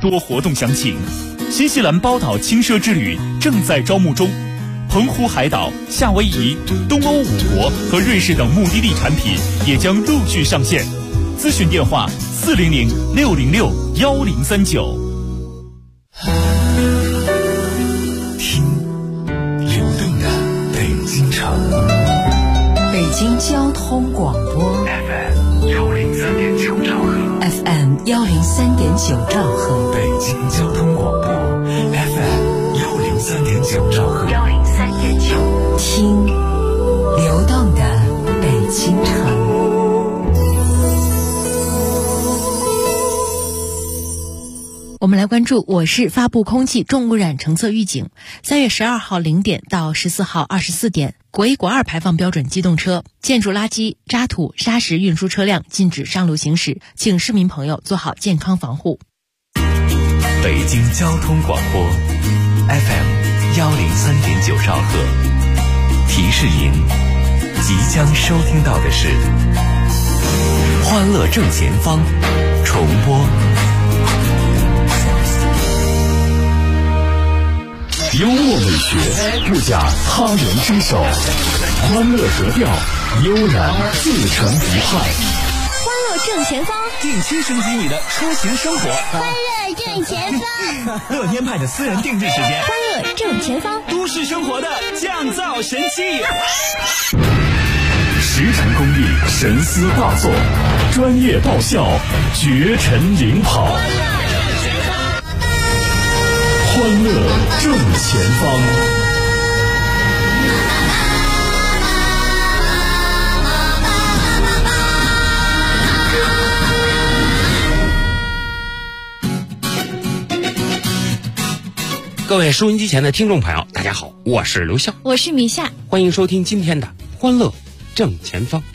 多活动详情。新西兰包岛轻奢之旅正在招募中，澎湖海岛、夏威夷、东欧5国和瑞士等目的地产品也将陆续上线。咨询电话400-606-1039。 听流动的北京城， 北京交通广播 FM 103.9兆赫 ，FM 103.9兆赫， 北京交通广播 FM 103.9兆赫 ，103.9，听流动的北京城。 我们来关注我市发布空气重污染橙色预警。3月12号0点到14号24点，国1、国2排放标准机动车、建筑垃圾、渣土、砂石运输车辆禁止上路行驶，请市民朋友做好健康防护。 北京交通广播 FM 103.9兆赫，提示您即将收听到的是欢乐正前方重播。幽默美学不假他人之手，欢乐格调悠然自成一派。 欢乐正前方， 定期升级你的出行生活。 欢乐正前方， 乐天派的私人定制时间。 欢乐正前方， 都市生活的降噪神器。 石城工艺神思大作，专业爆笑，绝尘领跑。欢乐正前方。 各位收音机前的听众朋友，大家好，我是刘笑， 我是米夏， 欢迎收听今天的欢乐正前方。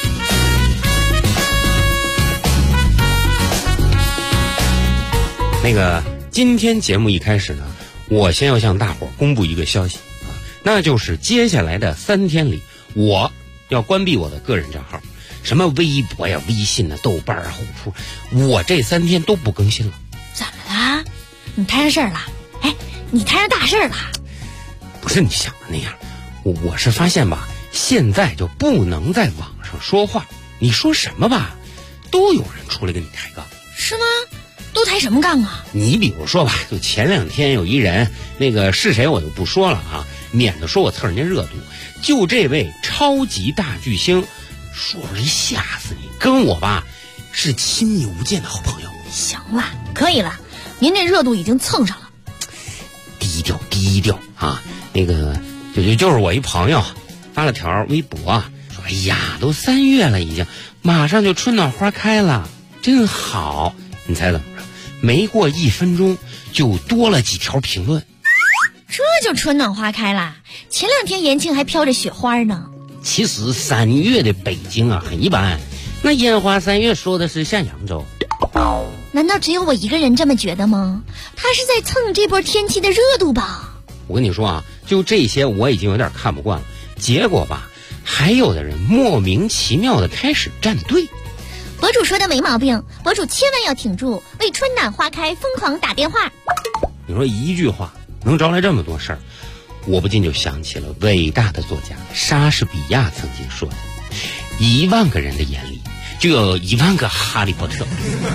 今天节目一开始呢，我先要向大伙公布一个消息啊，那就是接下来的3天里，我要关闭我的个人账号，什么微博呀、微信啊、豆瓣啊、虎扑，我这3天都不更新了。 怎么了？你摊上事儿了？哎，你摊上大事了？ 不是你想的那样，我是发现吧，现在就不能在网上说话，你说什么吧，都有人出来跟你抬杠。 是吗？都抬什么杠啊？ 你比如说吧，就前2天有一人，是谁我就不说了啊，免得说我蹭人家热度。就这位超级大巨星，说出来吓死你，跟我吧是亲密无间的好朋友。 行了，可以了，您这热度已经蹭上了。 低调啊！就是我一朋友发了条微博，说哎呀，都3月了，已经马上就春暖花开了，真好。你猜怎么着？没过1分钟就多了几条评论。 这就春暖花开啦！前2天延庆还飘着雪花呢。 其实3月的北京啊很一般，那烟花3月说的是像扬州。 难道只有我一个人这么觉得吗？他是在蹭这波天气的热度吧？ 我跟你说啊，就这些我已经有点看不惯了。结果吧，还有的人莫名其妙的开始站队。 博主说的没毛病，博主千万要挺住，为春暖花开疯狂打电话。 你说一句话能招来这么多事儿，我不禁就想起了伟大的作家莎士比亚曾经说的：1万个人的眼里就有1万个哈利波特。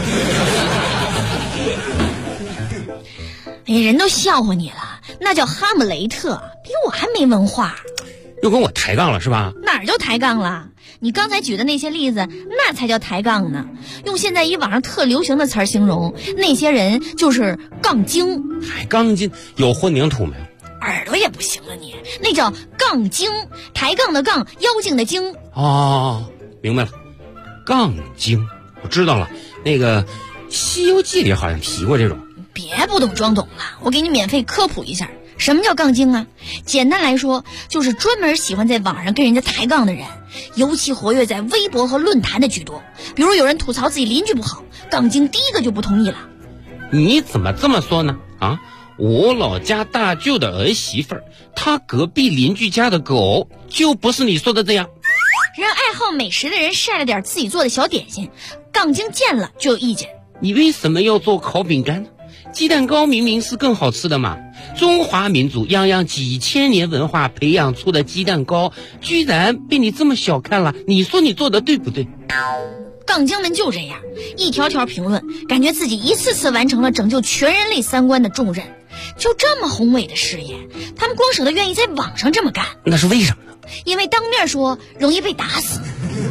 哎，人都笑话你了，那叫哈姆雷特，比我还没文化。 又跟我抬杠了是吧？ 哪儿就抬杠了？你刚才举的那些例子，那才叫抬杠呢。用现在网上特流行的词儿形容，那些人就是杠精。 还杠精？有混凝土没有？ 耳朵也不行了你，那叫杠精，抬杠的杠，妖精的精。 哦，明白了，杠精，我知道了。《西游记》里好像提过这种。 别不懂装懂了，我给你免费科普一下。什么叫杠精啊？简单来说，就是专门喜欢在网上跟人家抬杠的人，尤其活跃在微博和论坛的居多。比如有人吐槽自己邻居不好，杠精第一个就不同意了。 你怎么这么说呢？啊，我老家大舅的儿媳妇儿，她隔壁邻居家的狗就不是你说的这样。 人爱好美食的人晒了点自己做的小点心，杠精见了就有意见。 你为什么要做烤饼干呢？ 鸡蛋糕明明是更好吃的嘛。中华民族泱泱几千年文化培养出的鸡蛋糕，居然被你这么小看了，你说你做的对不对？ 杠精们就这样，一条条评论，感觉自己一次次完成了拯救全人类三观的重任。就这么宏伟的事业，他们光舍得愿意在网上这么干， 那是为什么呢？ 因为当面说容易被打死。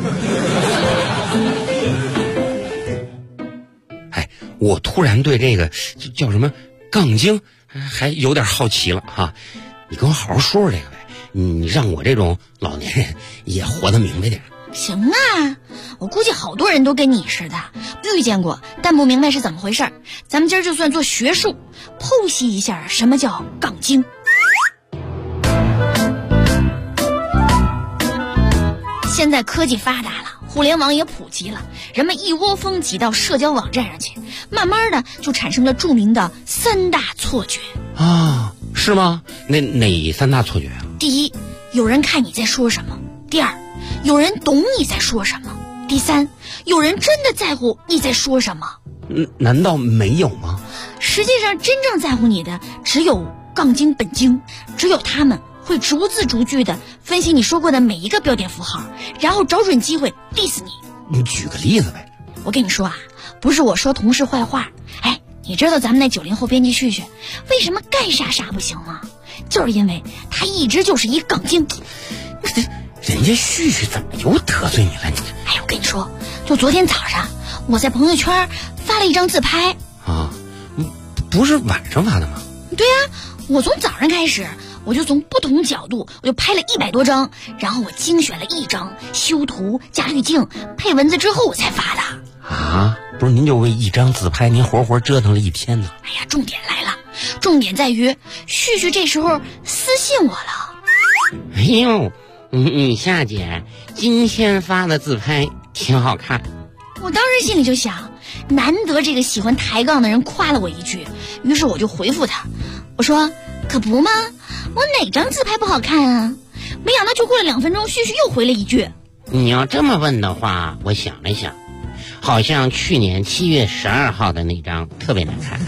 哎，我突然对这个叫什么杠精还有点好奇了哈。你跟我好好说说这个呗，你让我这种老年人也活得明白点。 行啊，我估计好多人都跟你似的遇见过，但不明白是怎么回事。咱们今儿就算做学术，剖析一下什么叫杠精。现在科技发达了，互联网也普及了，人们一窝蜂挤到社交网站上去，慢慢的就产生了著名的3大错觉啊，是吗？哪3大错觉啊？ 第一，有人看你在说什么；第二，有人懂你在说什么；第三，有人真的在乎你在说什么。 难道没有吗？ 实际上真正在乎你的只有杠精本精，只有他们会逐字逐句的分析你说过的每一个标点符号，然后找准机会 diss 你。 你举个例子呗。 我跟你说啊，不是我说同事坏话，哎，你知道咱们那90后编辑旭旭为什么干啥啥不行吗？就是因为他一直就是一杠精。 人家旭旭怎么又得罪你了？ 哎，我跟你说，就昨天早上我在朋友圈发了一张自拍啊，不是晚上发的吗？ 对啊，我从早上开始，我就从不同角度我就拍了100多张，然后我精选了1张，修图加滤镜配文字之后我才发的。 啊，不是您就为一张自拍您活活折腾了1天呢？ 哎呀，重点来了，重点在于旭旭这时候私信我了。 哎呦，夏姐今天发的自拍挺好看。 我当时心里就想，难得这个喜欢抬杠的人夸了我一句，于是我就回复他，我说可不吗？我哪张自拍不好看啊？没想到就过了2分钟，旭旭又回了一句， 你要这么问的话，我想了想，好像去年7月12号的那张特别难看。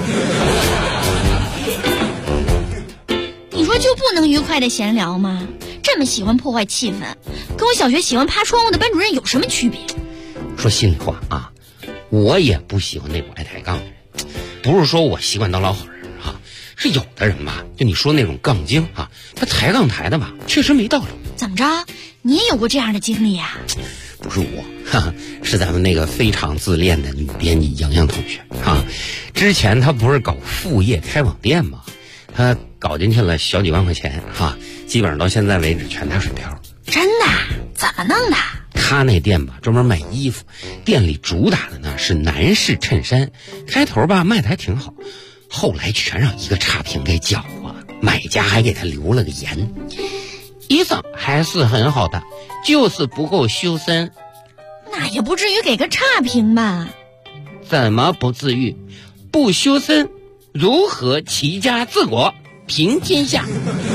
你说就不能愉快的闲聊吗？这么喜欢破坏气氛，跟我小学喜欢爬窗户的班主任有什么区别？ 说心里话啊，我也不喜欢那种爱抬杠的人，不是说我习惯当老好人啊，是有的人吧，就你说那种杠精啊，他抬杠抬的吧，确实没道理。 怎么着？你也有过这样的经历啊？ 不是我，是咱们那个非常自恋的女编辑洋洋同学啊。之前她不是搞副业开网店吗？她搞进去了小几万块钱哈，基本上到现在为止全打水漂。 真的？怎么弄的？ 他那店吧专门卖衣服，店里主打的呢是男士衬衫，开头吧卖的还挺好，后来全让一个差评给搅和了，买家还给他留了个言，衣裳还是很好的，就是不够修身。 那也不至于给个差评吧？ 怎么不至于？不修身如何齐家治国平天下？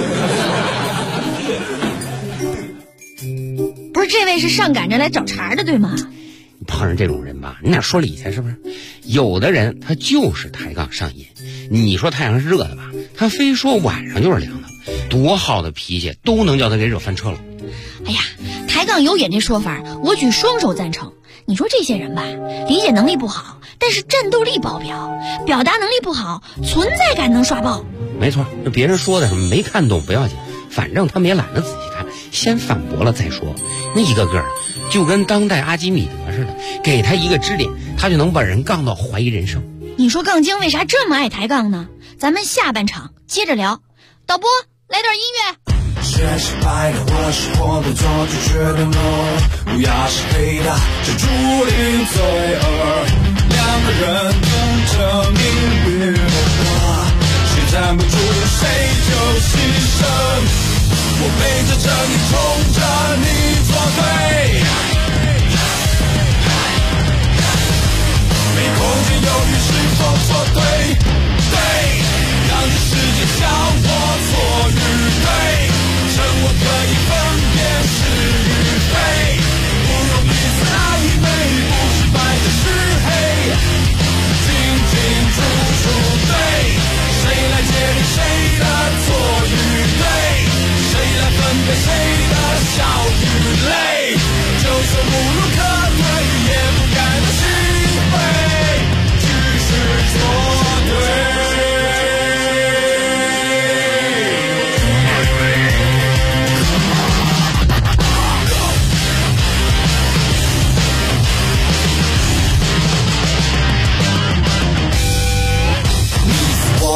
不是，这位是上赶着来找茬的对吗？ 碰上这种人吧，你哪说理去？是不是？有的人他就是抬杠上瘾，你说太阳是热的吧，他非说晚上就是凉的，多好的脾气都能叫他给惹翻车了。 哎呀，抬杠有瘾这说法我举双手赞成。你说这些人吧，理解能力不好，但是战斗力爆表，表达能力不好，存在感能刷爆。 没错，别人说的什么没看懂不要紧，反正他们也懒得仔细看，先反驳了再说。那一个个就跟当代阿基米德似的，给他一个支点，他就能把人杠到怀疑人生。 你说杠精为啥这么爱抬杠呢？咱们下半场接着聊。导播，来点音乐。 是爱是白的，我是活的，早就决定了。乌鸦是黑的，这注定罪恶。两个人等着命运的花，谁站不住，谁就牺牲。我背着这你，冲着你作对。没空间犹豫是否错对，对，让这世界笑我错与对。趁我可以分辨是与非，不容易自暧昧，不是白就是黑，紧紧住。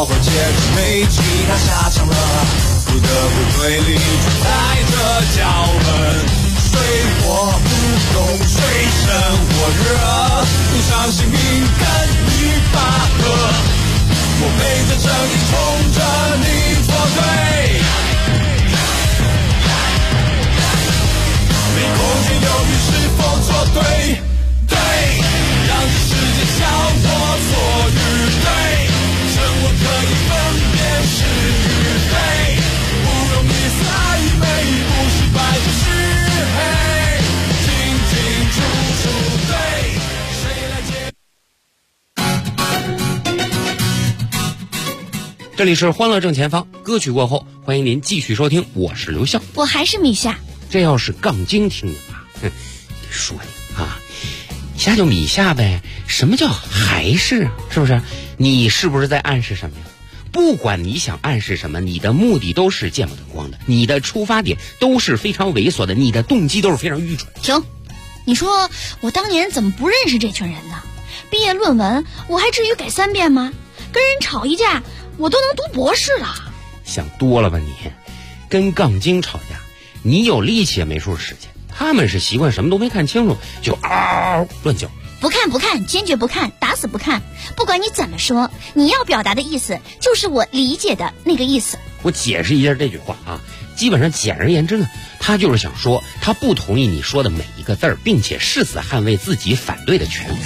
我和结果没其他下场了，不得不对立主宰着脚本。水火不容，水深火热，不相信命根与拔河。我背着正义冲着你作对，没空间犹豫是否做对，对，让这世界笑我错与对，趁我可以分辨是与非，不容易似暧昧，不是白就是黑，清清楚楚对，谁来解？ 这里是欢乐正前方，歌曲过后，欢迎您继续收听，我是刘笑， 我还是米夏。 这要是杠精听见吧，哼，说你啊，一下就米夏呗，什么叫还是啊？是不是？你是不是在暗示什么呀？不管你想暗示什么，你的目的都是见不得光的，你的出发点都是非常猥琐的，你的动机都是非常愚蠢。 停！你说我当年怎么不认识这群人呢？毕业论文我还至于改3遍吗？跟人吵一架我都能读博士了。 想多了吧你？跟杠精吵架，你有力气也没处使去，他们是习惯什么都没看清楚就嗷乱叫。 不看不看，坚决不看，打死不看。不管你怎么说，你要表达的意思就是我理解的那个意思。 我解释一下这句话啊，基本上简而言之呢，他就是想说他不同意你说的每一个字儿，并且誓死捍卫自己反对的权利。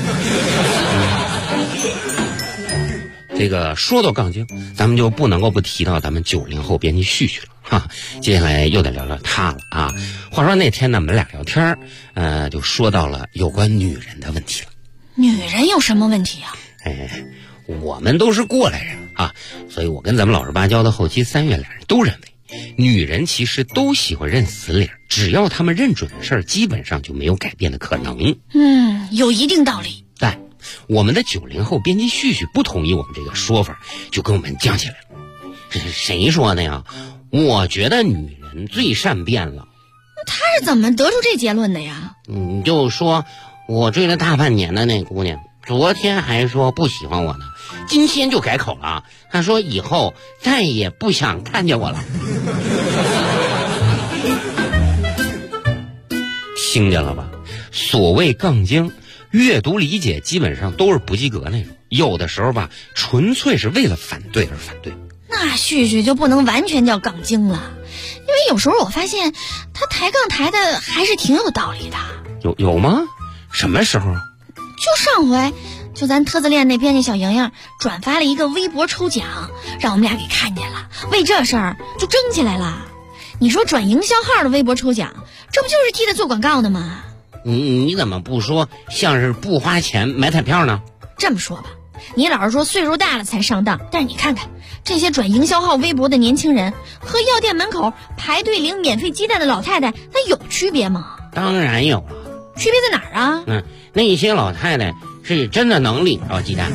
这个说到杠精，咱们就不能够不提到咱们90后编辑旭旭了哈。接下来又得聊聊他了啊。话说那天呢，我们俩聊天就说到了有关女人的问题了。 女人有什么问题啊？ 我们都是过来人啊，所以我跟咱们老实巴交的后期3月俩人都认为，女人其实都喜欢认死理，只要他们认准的事儿，基本上就没有改变的可能。 有一定道理。 但我们的90后编辑旭旭不同意我们这个说法，就跟我们犟起来了。这是谁说的呀？我觉得女人最善变了。 他是怎么得出这结论的呀？ 你就说我追了大半年的那姑娘，昨天还说不喜欢我呢，今天就改口了，她说以后再也不想看见我了。听见了吧？所谓杠精，阅读理解基本上都是不及格那种，有的时候吧，纯粹是为了反对而反对。 那旭旭就不能完全叫杠精了，因为有时候我发现他抬杠抬的还是挺有道理的。 有吗？什么时候？ 就上回，就咱特自恋那编辑小莹莹转发了一个微博抽奖，让我们俩给看见了，为这事儿就争起来了。你说转营销号的微博抽奖，这不就是替他做广告的吗？ 你怎么不说像是不花钱买彩票呢？ 这么说吧，你老是说岁数大了才上当，但是你看看这些转营销号微博的年轻人和药店门口排队领免费鸡蛋的老太太，那有区别吗？ 当然有了。 区别在哪儿啊？ 那些老太太是真的能领着鸡蛋。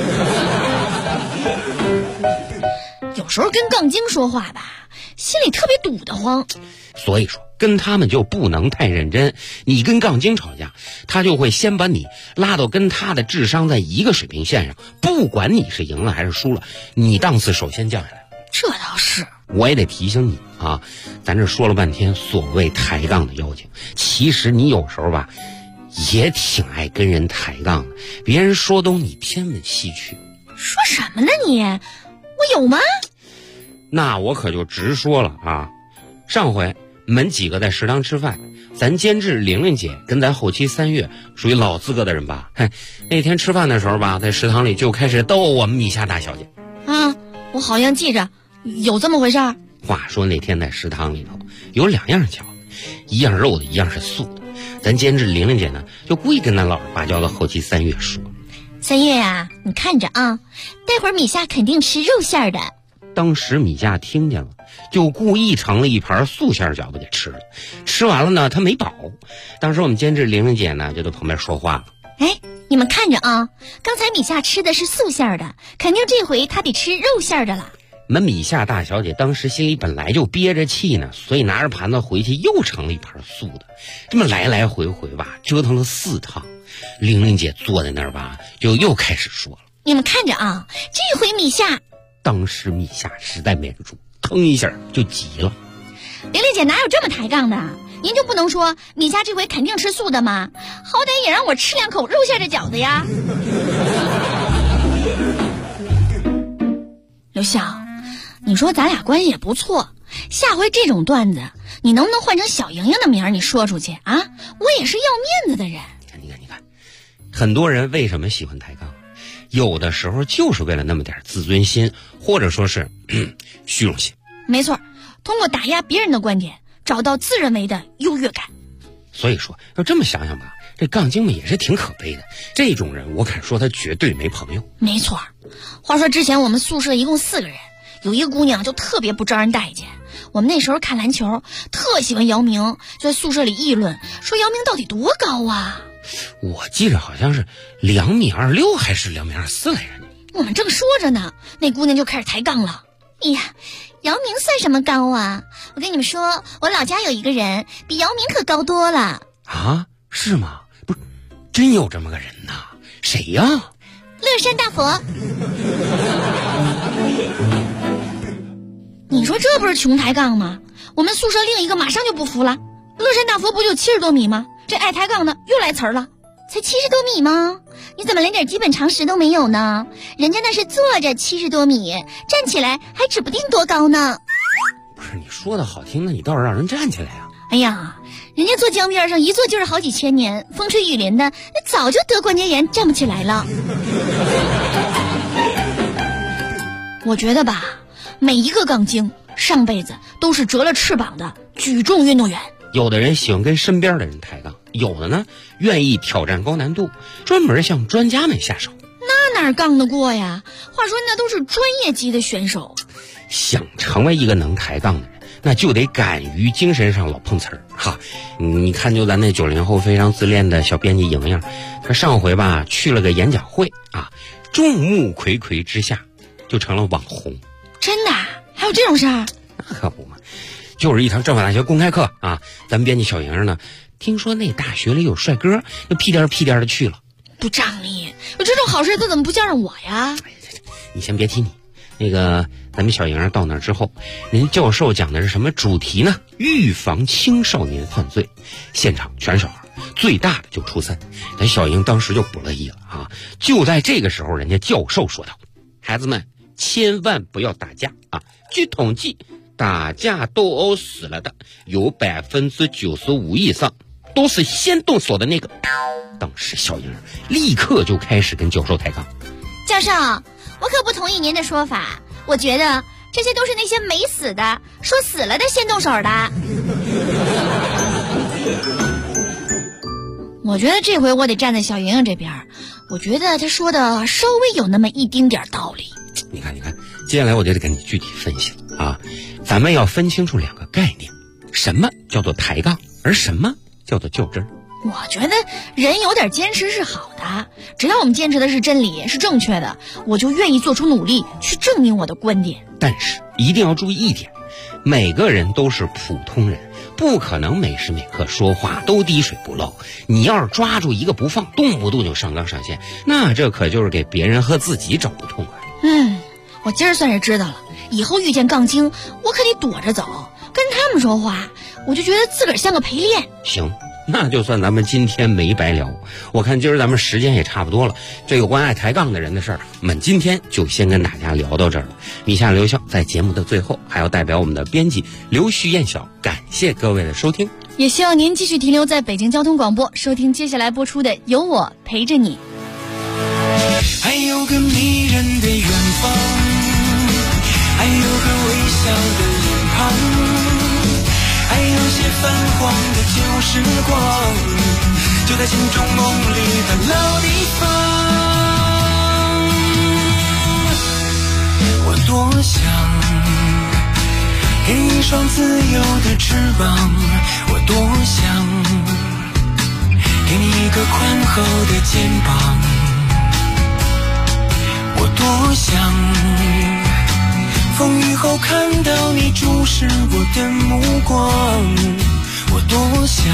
有时候跟杠精说话吧，心里特别堵得慌。 所以说跟他们就不能太认真，你跟杠精吵架，他就会先把你拉到跟他的智商在一个水平线上，不管你是赢了还是输了，你档次首先降下来。 这倒是。 我也得提醒你啊，咱这说了半天所谓抬杠的妖精，其实你有时候吧也挺爱跟人抬杠的，别人说东你偏问西去。 说什么呢你？我有吗？ 那我可就直说了啊，上回我们几个在食堂吃饭，咱监制玲玲姐跟咱后期3月属于老资格的人吧，那天吃饭的时候吧，在食堂里就开始逗我们米夏大小姐。 我好像记着有这么回事儿。 话说那天在食堂里头有2样饺子，一样肉的，一样是素的。咱监制玲玲姐呢，就故意跟咱老实巴交的后期3月说 ：“3月呀，你看着啊，待会儿米夏肯定吃肉馅儿的。” 当时米夏听见了，就故意盛了一盘素馅饺子给吃了。吃完了呢，他没饱。当时我们监制玲玲姐呢，就在旁边说话了：“ 你们看着啊，刚才米夏吃的是素馅的，肯定这回他得吃肉馅的了。” 我们米夏大小姐当时心里本来就憋着气呢，所以拿着盘子回去又盛了一盘素的，这么来来回回吧，折腾了4趟。玲玲姐坐在那儿吧，就又开始说了：“ 你们看着啊，这回米夏当时米夏实在没忍住，腾一下就急了。 玲玲姐哪有这么抬杠的？您就不能说米夏这回肯定吃素的吗？好歹也让我吃2口肉馅的饺子呀。刘笑，你说咱俩关系也不错，下回这种段子你能不能换成小莹莹的名儿你说出去啊？我也是要面子的人。 你看很多人为什么喜欢抬杠，有的时候就是为了那么点自尊心，或者说是虚荣心。 没错，通过打压别人的观点找到自认为的优越感。 所以说要这么想想吧，这杠精们也是挺可悲的，这种人我敢说他绝对没朋友。 没错，话说之前我们宿舍一共4个人，有一个姑娘就特别不招人待见。我们那时候看篮球特喜欢姚明，就在宿舍里议论说姚明到底多高啊。 我记得好像是2.26米还是2.24米来着。 我们正说着呢，那姑娘就开始抬杠了。哎呀，姚明算什么高啊？我跟你们说，我老家有一个人比姚明可高多了。 啊，是吗？不是，真有这么个人呐？谁呀？ 乐山大佛。你说这不是穷抬杠吗？我们宿舍另一个马上就不服了。乐山大佛不就70多米吗？这爱抬杠的又来词儿了。才70多米吗？你怎么连点基本常识都没有呢？人家那是坐着70多米，站起来还指不定多高呢。 不是，你说的好听，那你倒是让人站起来啊。 哎呀，人家坐江边上一坐就是好几千年，风吹雨淋的，那早就得关节炎站不起来了。我觉得吧，每一个杠精上辈子都是折了翅膀的举重运动员。 有的人喜欢跟身边的人抬杠，有的呢愿意挑战高难度，专门向专家们下手。 那哪杠得过呀？话说那都是专业级的选手。 想成为一个能抬杠的人，那就得敢于精神上老碰瓷儿哈。你看，就咱那90后非常自恋的小编辑莹莹，她上回吧去了个演讲会啊，众目睽睽之下就成了网红。 真的？还有这种事儿？ 那可不嘛，就是一堂政法大学公开课啊，咱编辑小莹呢，听说那大学里有帅哥，就屁颠的去了。 不仗义，有这种好事他怎么不叫上我呀？ 你先别提你。那个咱们小莹到那之后，人教授讲的是什么主题呢？预防青少年犯罪，现场全是小孩，最大的就初3。咱小莹当时就不乐意了啊！就在这个时候，人家教授说道：“孩子们千万不要打架啊！据统计，打架斗殴死了的有95%以上都是先动手的那个。”当时小莹立刻就开始跟教授抬杠：“ 教授，我可不同意您的说法，我觉得这些都是那些没死的说死了的先动手的。”我觉得这回我得站在小莹莹这边，我觉得她说的稍微有那么一丁点道理。 你看，接下来我就得跟你具体分析了啊！咱们要分清楚2个概念，什么叫做抬杠，而什么叫做较真儿。 我觉得人有点坚持是好的，只要我们坚持的是真理，是正确的，我就愿意做出努力去证明我的观点。 但是一定要注意一点，每个人都是普通人，不可能每时每刻说话都滴水不漏。你要是抓住一个不放，动不动就上纲上线，那这可就是给别人和自己找不痛快。 我今儿算是知道了，以后遇见杠精我可得躲着走，跟他们说话我就觉得自个儿像个陪练。 行，那就算咱们今天没白聊。我看今儿咱们时间也差不多了，这有关爱抬杠的人的事儿，我们今天就先跟大家聊到这儿了。米夏刘笑在节目的最后还要代表我们的编辑刘旭燕晓感谢各位的收听， 也希望您继续停留在北京交通广播，收听接下来播出的《有我陪着你》。 还有个迷人的远方，还有个微笑的脸庞，还有些泛黄的旧时光，就在心中梦里的老地方。我多想给你一双自由的翅膀，我多想给你一个宽厚的肩膀，我多想风雨后看到你注视我的目光，我多想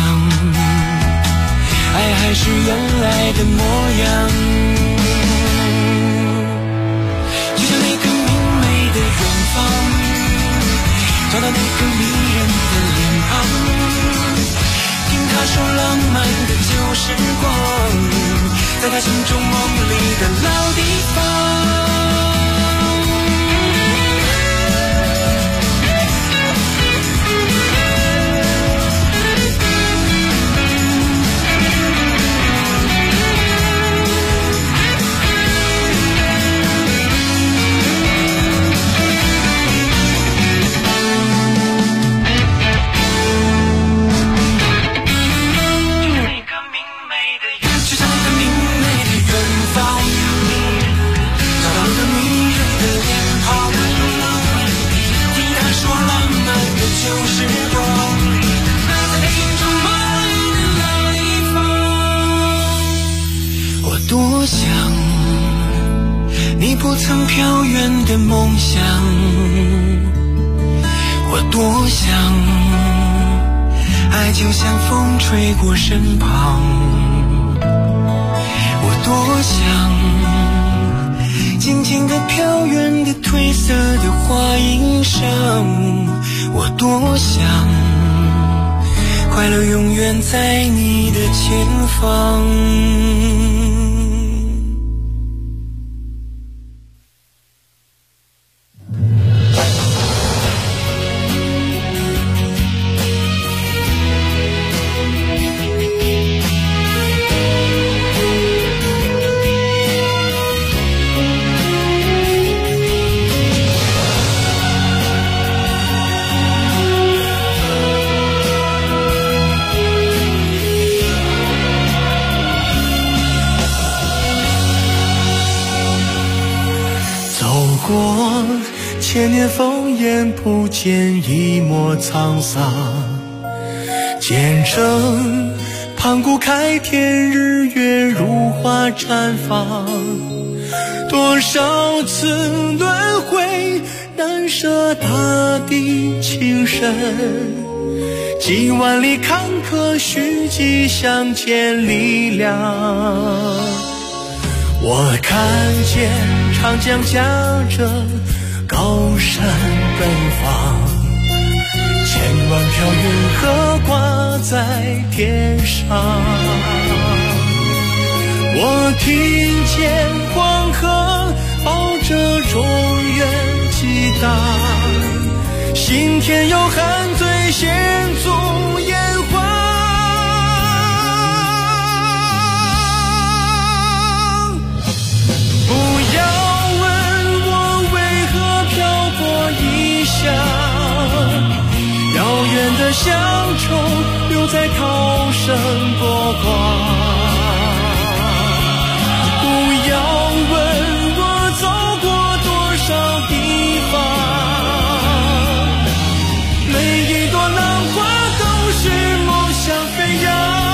爱还是原来的模样，就像那个明媚时光，在他心中梦里的老地方。多想你不曾飘远的梦想，我多想爱就像风吹过身旁，我多想静静地飘远的褪色的花衣裳，我多想快乐永远在你的前方。 千年烽烟不见一抹沧桑，见证盘古开天，日月如花绽放。多少次轮回，难舍大地情深，几万里坎坷，虚迹相见力量。我看见长江夹着高山奔放，千万条云河挂在天上。我听见黄河抱着中原激荡，心田有汉醉献足炎黄。不要问我为何漂泊异乡，遥远的乡愁留在涛声波光。不要问我走过多少地方，每一朵浪花都是梦想飞扬。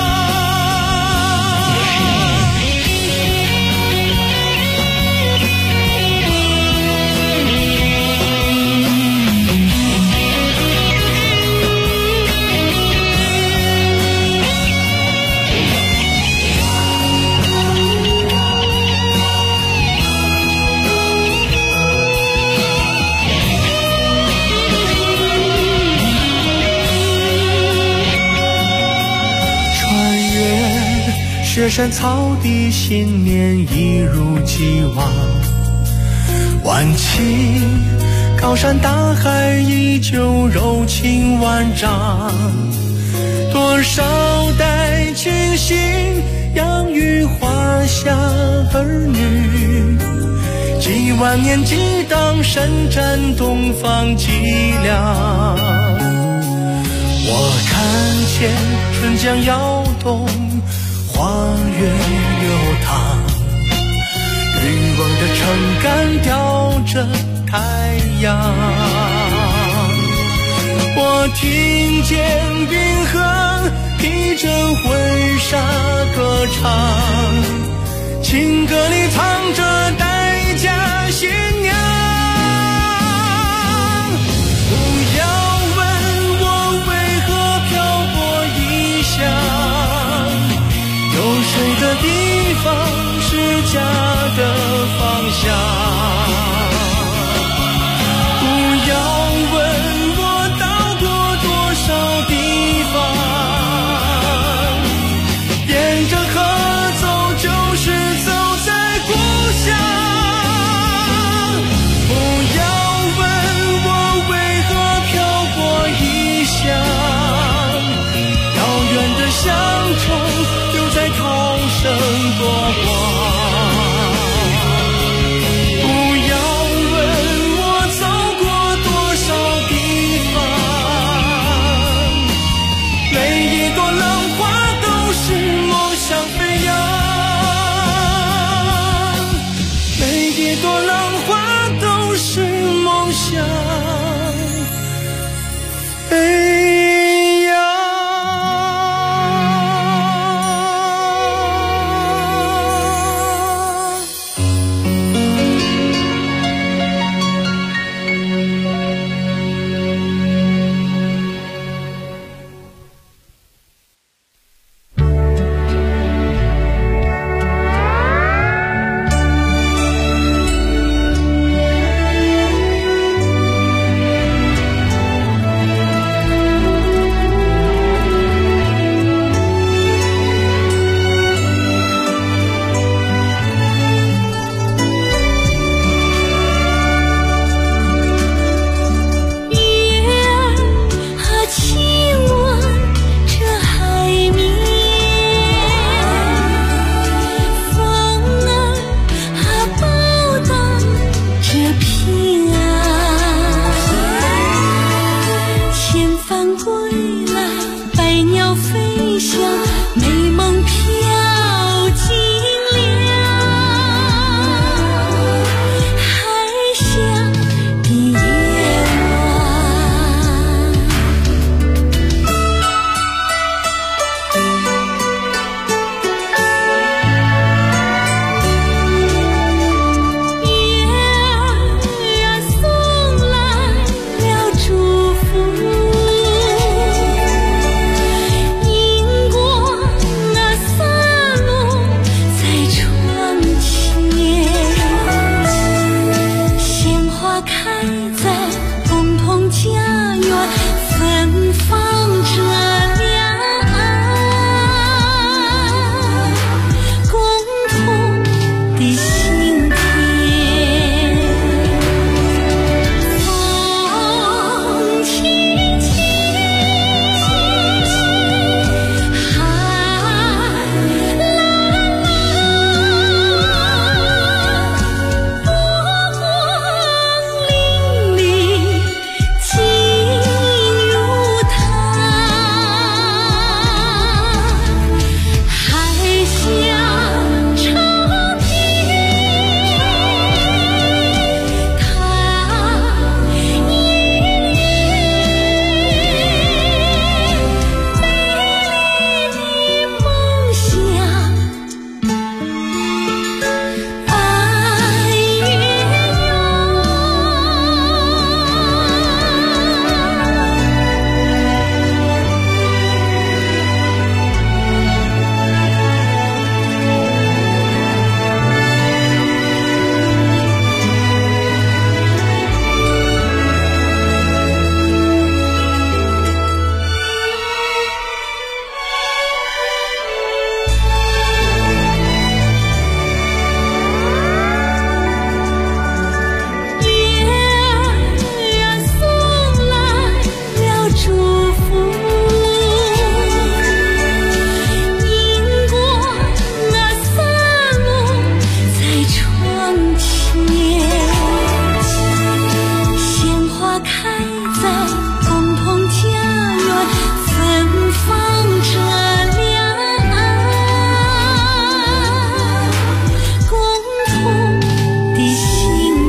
雪山草地，信念一如既往。万顷高山大海，依旧柔情万丈。多少代亲信养育华夏儿女，几万年激荡，伸展东方脊梁。我看见春江摇动，花月流淌，渔翁的撑杆吊着太阳。我听见冰河披着婚纱歌唱，情歌里藏着待嫁新娘。不要问我为何漂泊异乡，有水的地方是家的方向。不要问我到过多少地方，沿着想。